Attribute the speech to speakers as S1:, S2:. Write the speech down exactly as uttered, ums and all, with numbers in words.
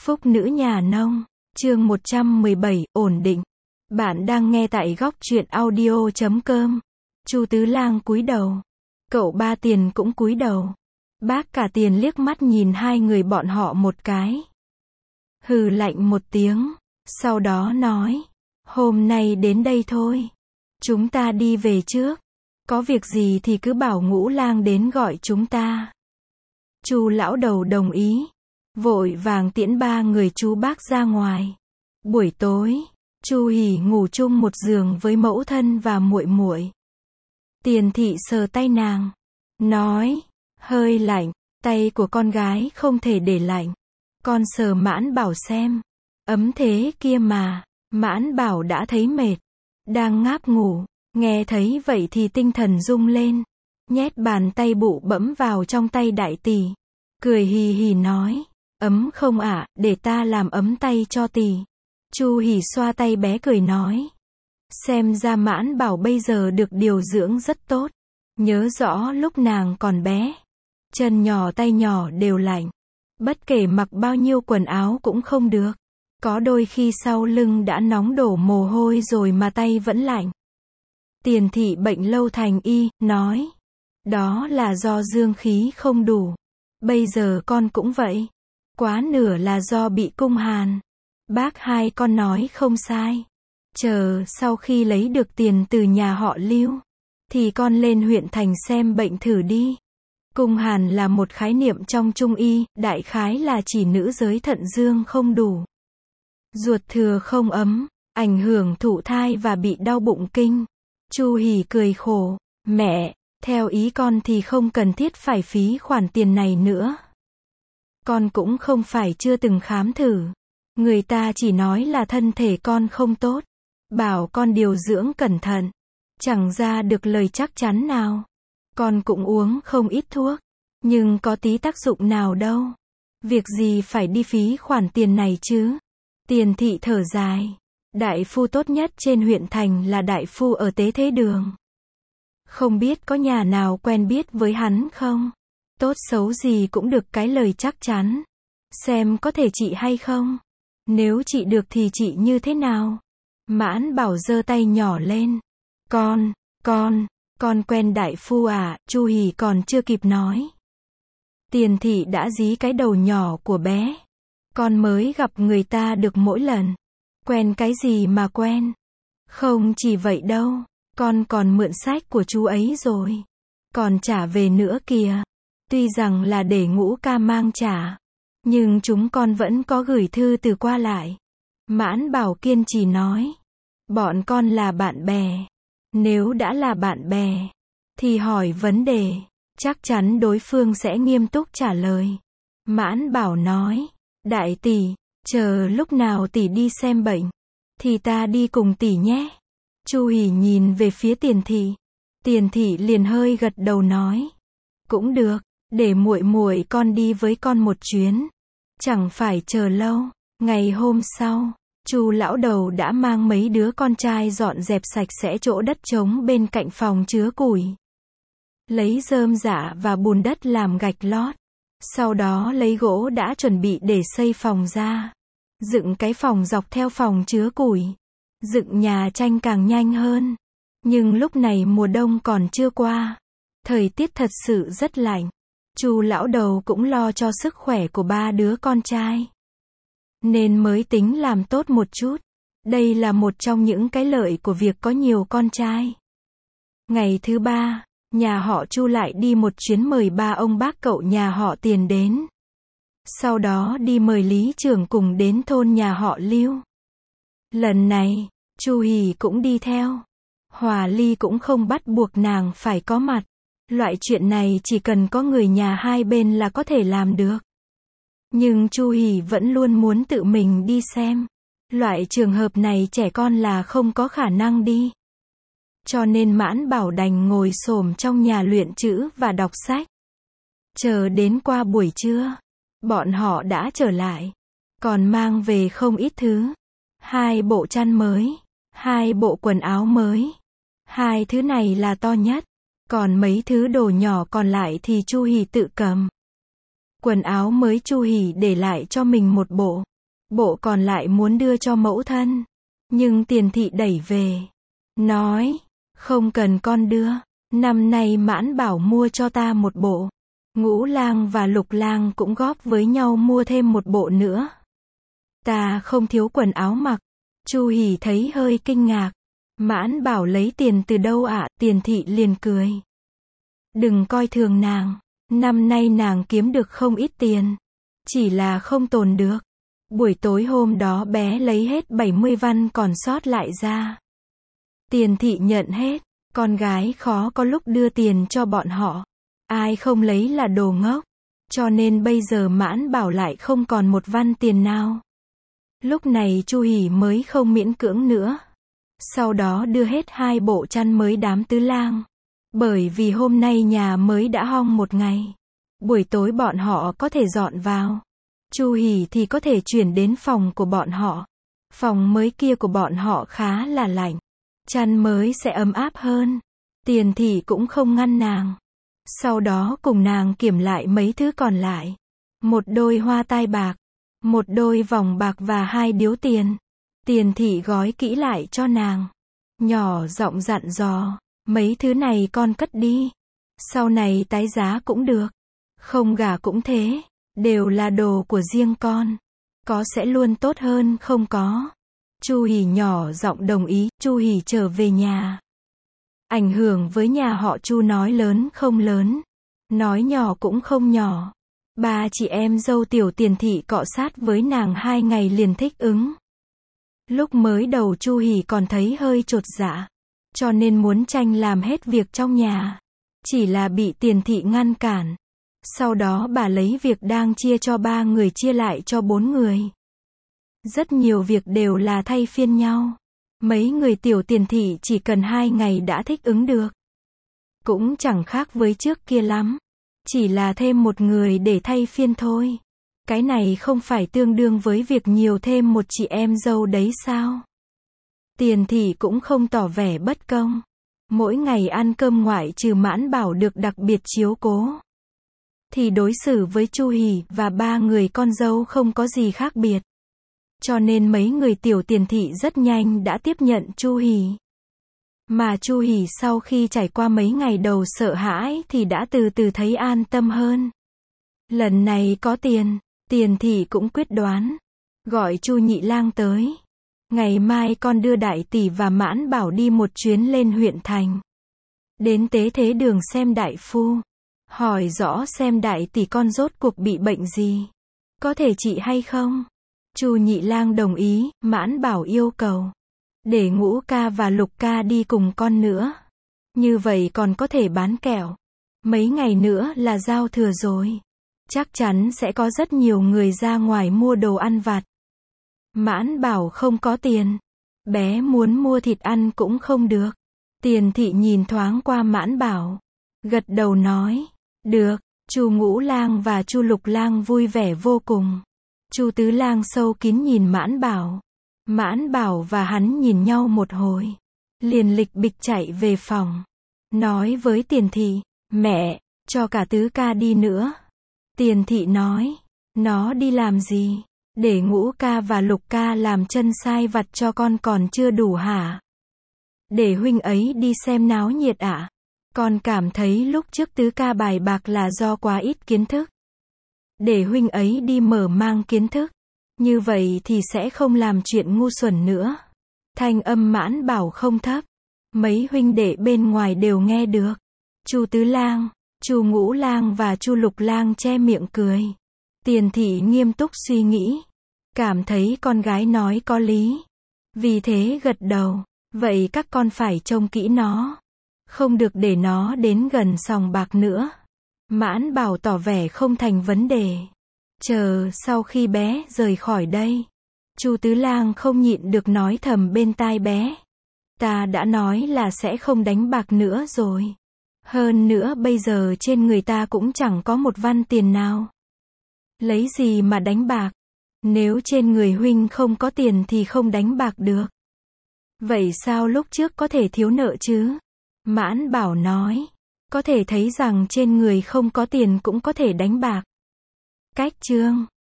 S1: Phúc nữ nhà nông, chương một trăm mười bảy, ổn định. Bạn đang nghe tại góc truyện audio chấm com. Chu Tứ Lang cúi đầu. Cậu Ba Tiền cũng cúi đầu. Bác Cả Tiền liếc mắt nhìn hai người bọn họ một cái. Hừ lạnh một tiếng, sau đó nói, hôm nay đến đây thôi. Chúng ta đi về trước. Có việc gì thì cứ bảo Ngũ Lang đến gọi chúng ta. Chu lão đầu đồng ý, vội vàng tiễn ba người chú bác ra ngoài. Buổi tối, Chu Hỉ ngủ chung một giường với mẫu thân và muội muội. Tiền Thị sờ tay nàng, nói, hơi lạnh, tay của con gái không thể để lạnh. Con sờ Mãn Bảo xem, ấm thế kia mà. Mãn Bảo đã thấy mệt, đang ngáp ngủ, nghe thấy vậy thì tinh thần rung lên, nhét bàn tay bụ bẫm vào trong tay đại tỷ, cười hì hì nói, ấm không ạ, à, để ta làm ấm tay cho tỷ. Chu Hỉ xoa tay bé cười nói, xem ra Mãn Bảo bây giờ được điều dưỡng rất tốt. Nhớ rõ lúc nàng còn bé, chân nhỏ tay nhỏ đều lạnh, bất kể mặc bao nhiêu quần áo cũng không được. Có đôi khi sau lưng đã nóng đổ mồ hôi rồi mà tay vẫn lạnh. Tiền Thị bệnh lâu thành y, nói, đó là do dương khí không đủ. Bây giờ con cũng vậy, quá nửa là do bị cung hàn. Bác hai con nói không sai. Chờ sau khi lấy được tiền từ nhà họ Lưu, thì con lên huyện thành xem bệnh thử đi. Cung hàn là một khái niệm trong Trung y, đại khái là chỉ nữ giới thận dương không đủ, ruột thừa không ấm, ảnh hưởng thụ thai và bị đau bụng kinh. Chu Hỉ cười khổ, mẹ, theo ý con thì không cần thiết phải phí khoản tiền này nữa. Con cũng không phải chưa từng khám thử. Người ta chỉ nói là thân thể con không tốt, bảo con điều dưỡng cẩn thận, chẳng ra được lời chắc chắn nào. Con cũng uống không ít thuốc, nhưng có tí tác dụng nào đâu. Việc gì phải đi phí khoản tiền này chứ? Tiền Thị thở dài, đại phu tốt nhất trên huyện thành là đại phu ở Tế Thế Đường. Không biết có nhà nào quen biết với hắn không? Tốt xấu gì cũng được cái lời chắc chắn. Xem có thể trị hay không? Nếu trị được thì trị như thế nào? Mãn Bảo giơ tay nhỏ lên. Con, con, con quen đại phu à? Chu Hỉ còn chưa kịp nói, Tiền Thị đã dí cái đầu nhỏ của bé. Con mới gặp người ta được mỗi lần. Quen cái gì mà quen? Không chỉ vậy đâu, con còn mượn sách của chú ấy rồi. Còn trả về nữa kìa. Tuy rằng là để Ngũ ca mang trả, nhưng chúng con vẫn có gửi thư từ qua lại. Mãn Bảo kiên trì nói, bọn con là bạn bè. Nếu đã là bạn bè, thì hỏi vấn đề, chắc chắn đối phương sẽ nghiêm túc trả lời. Mãn Bảo nói, đại tỷ, chờ lúc nào tỷ đi xem bệnh, thì ta đi cùng tỷ nhé. Chu Hỉ nhìn về phía Tiền Thị. Tiền Thị liền hơi gật đầu nói, cũng được, để muội muội con đi với con một chuyến. Chẳng phải chờ lâu. Ngày hôm sau, Chu lão đầu đã mang mấy đứa con trai dọn dẹp sạch sẽ chỗ đất trống bên cạnh phòng chứa củi. Lấy rơm rạ và bùn đất làm gạch lót. Sau đó lấy gỗ đã chuẩn bị để xây phòng ra. Dựng cái phòng dọc theo phòng chứa củi. Dựng nhà tranh càng nhanh hơn. Nhưng lúc này mùa đông còn chưa qua. Thời tiết thật sự rất lạnh. Chu lão đầu cũng lo cho sức khỏe của ba đứa con trai, nên mới tính làm tốt một chút. Đây là một trong những cái lợi của việc có nhiều con trai. Ngày thứ ba, nhà họ Chu lại đi một chuyến mời ba ông bác cậu nhà họ Tiền đến. Sau đó đi mời lý trưởng cùng đến thôn nhà họ Lưu. Lần này, Chu Hỉ cũng đi theo. Hòa Ly cũng không bắt buộc nàng phải có mặt. Loại chuyện này chỉ cần có người nhà hai bên là có thể làm được. Nhưng Chu Hỉ vẫn luôn muốn tự mình đi xem. Loại trường hợp này trẻ con là không có khả năng đi. Cho nên Mãn Bảo đành ngồi xổm trong nhà luyện chữ và đọc sách. Chờ đến qua buổi trưa, bọn họ đã trở lại. Còn mang về không ít thứ. Hai bộ chăn mới, hai bộ quần áo mới. Hai thứ này là to nhất. Còn mấy thứ đồ nhỏ còn lại thì Chu Hỉ tự cầm. Quần áo mới Chu Hỉ để lại cho mình một bộ. bộ còn lại muốn đưa cho mẫu thân. Nhưng Tiền thị đẩy về. Nói, không cần con đưa. Năm nay Mãn Bảo mua cho ta một bộ. Ngũ lang và Lục lang cũng góp với nhau mua thêm một bộ nữa. Ta không thiếu quần áo mặc. Chu Hỉ thấy hơi kinh ngạc. Mãn Bảo lấy tiền từ đâu ạ? Tiền thị liền cười. Đừng coi thường nàng. Năm nay nàng kiếm được không ít tiền. Chỉ là không tồn được. Buổi tối hôm đó bé lấy hết bảy mươi văn còn sót lại ra. Tiền thị nhận hết. Con gái khó có lúc đưa tiền cho bọn họ. Ai không lấy là đồ ngốc. Cho nên bây giờ Mãn Bảo lại không còn một văn tiền nào. Lúc này Chu Hỉ mới không miễn cưỡng nữa. Sau đó đưa hết hai bộ chăn mới đám tứ lang. Bởi vì hôm nay nhà mới đã hong một ngày. Buổi tối bọn họ có thể dọn vào. Chu Hỉ thì có thể chuyển đến phòng của bọn họ. Phòng mới kia của bọn họ khá là lạnh. Chăn mới sẽ ấm áp hơn. Tiền thị cũng không ngăn nàng. Sau đó cùng nàng kiểm lại mấy thứ còn lại. Một đôi hoa tai bạc. Một đôi vòng bạc và hai điếu tiền. Tiền thị gói kỹ lại cho nàng. Nhỏ giọng dặn dò. Mấy thứ này con cất đi. Sau này tái giá cũng được. Không gả cũng thế. Đều là đồ của riêng con. Có sẽ luôn tốt hơn không có. Chu Hỉ nhỏ giọng đồng ý. Chu Hỉ trở về nhà. Ảnh hưởng với nhà họ Chu nói lớn không lớn. Nói nhỏ cũng không nhỏ. Ba chị em dâu Tiểu Tiền thị cọ sát với nàng hai ngày liền thích ứng. Lúc mới đầu Chu Hỉ còn thấy hơi chột dạ. Cho nên muốn tranh làm hết việc trong nhà. Chỉ là bị Tiền thị ngăn cản. Sau đó bà lấy việc đang chia cho ba người chia lại cho bốn người. Rất nhiều việc đều là thay phiên nhau. Mấy người Tiểu Tiền thị chỉ cần hai ngày đã thích ứng được. Cũng chẳng khác với trước kia lắm. Chỉ là thêm một người để thay phiên thôi. Cái này không phải tương đương với việc nhiều thêm một chị em dâu đấy sao? Tiền thị cũng không tỏ vẻ bất công. Mỗi ngày ăn cơm ngoại trừ Mãn Bảo được đặc biệt chiếu cố. Thì đối xử với Chu Hỉ và ba người con dâu không có gì khác biệt. Cho nên mấy người Tiểu Tiền thị rất nhanh đã tiếp nhận Chu Hỉ. Mà Chu Hỉ sau khi trải qua mấy ngày đầu sợ hãi thì đã từ từ thấy an tâm hơn. Lần này có tiền, Tiền thị cũng quyết đoán. Gọi Chu Nhị lang tới. Ngày mai con đưa đại tỷ và Mãn Bảo đi một chuyến lên huyện thành. Đến tế thế đường xem đại phu. Hỏi rõ xem đại tỷ con rốt cuộc bị bệnh gì. Có thể trị hay không? Chu Nhị lang đồng ý. Mãn Bảo yêu cầu. Để Ngũ ca và Lục ca đi cùng con nữa. Như vậy còn có thể bán kẹo. Mấy ngày nữa là giao thừa rồi. Chắc chắn sẽ có rất nhiều người ra ngoài mua đồ ăn vặt. Mãn Bảo không có tiền. Bé muốn mua thịt ăn cũng không được. Tiền thị nhìn thoáng qua Mãn Bảo. Gật đầu nói. Được. Chu Ngũ lang và Chu Lục lang vui vẻ vô cùng. Chu Tứ lang sâu kín nhìn Mãn Bảo. Mãn Bảo và hắn nhìn nhau một hồi. Liền lịch bịch chạy về phòng. Nói với Tiền thị. Mẹ, cho cả Tứ ca đi nữa. Tiền thị nói. Nó đi làm gì? Để Ngũ ca và Lục ca làm chân sai vặt cho con còn chưa đủ hả? Để huynh ấy đi xem náo nhiệt ạ. À? Con cảm thấy lúc trước Tứ ca bài bạc là do quá ít kiến thức. Để huynh ấy đi mở mang kiến thức. Như vậy thì sẽ không làm chuyện ngu xuẩn nữa. Thanh âm Mãn Bảo không thấp. Mấy huynh đệ bên ngoài đều nghe được. Chu Tứ lang, Chu Ngũ lang và Chu Lục lang che miệng cười. Tiền thị nghiêm túc suy nghĩ. Cảm thấy con gái nói có lý. Vì thế gật đầu. Vậy các con phải trông kỹ nó. Không được để nó đến gần sòng bạc nữa. Mãn Bảo tỏ vẻ không thành vấn đề. Chờ sau khi bé rời khỏi đây. Chu Tứ lang không nhịn được nói thầm bên tai bé. Ta đã nói là sẽ không đánh bạc nữa rồi. Hơn nữa bây giờ trên người ta cũng chẳng có một văn tiền nào. Lấy gì mà đánh bạc? Nếu trên người huynh không có tiền thì không đánh bạc được. Vậy sao lúc trước có thể thiếu nợ chứ? Mãn Bảo nói. Có thể thấy rằng trên người không có tiền cũng có thể đánh bạc. Cách chương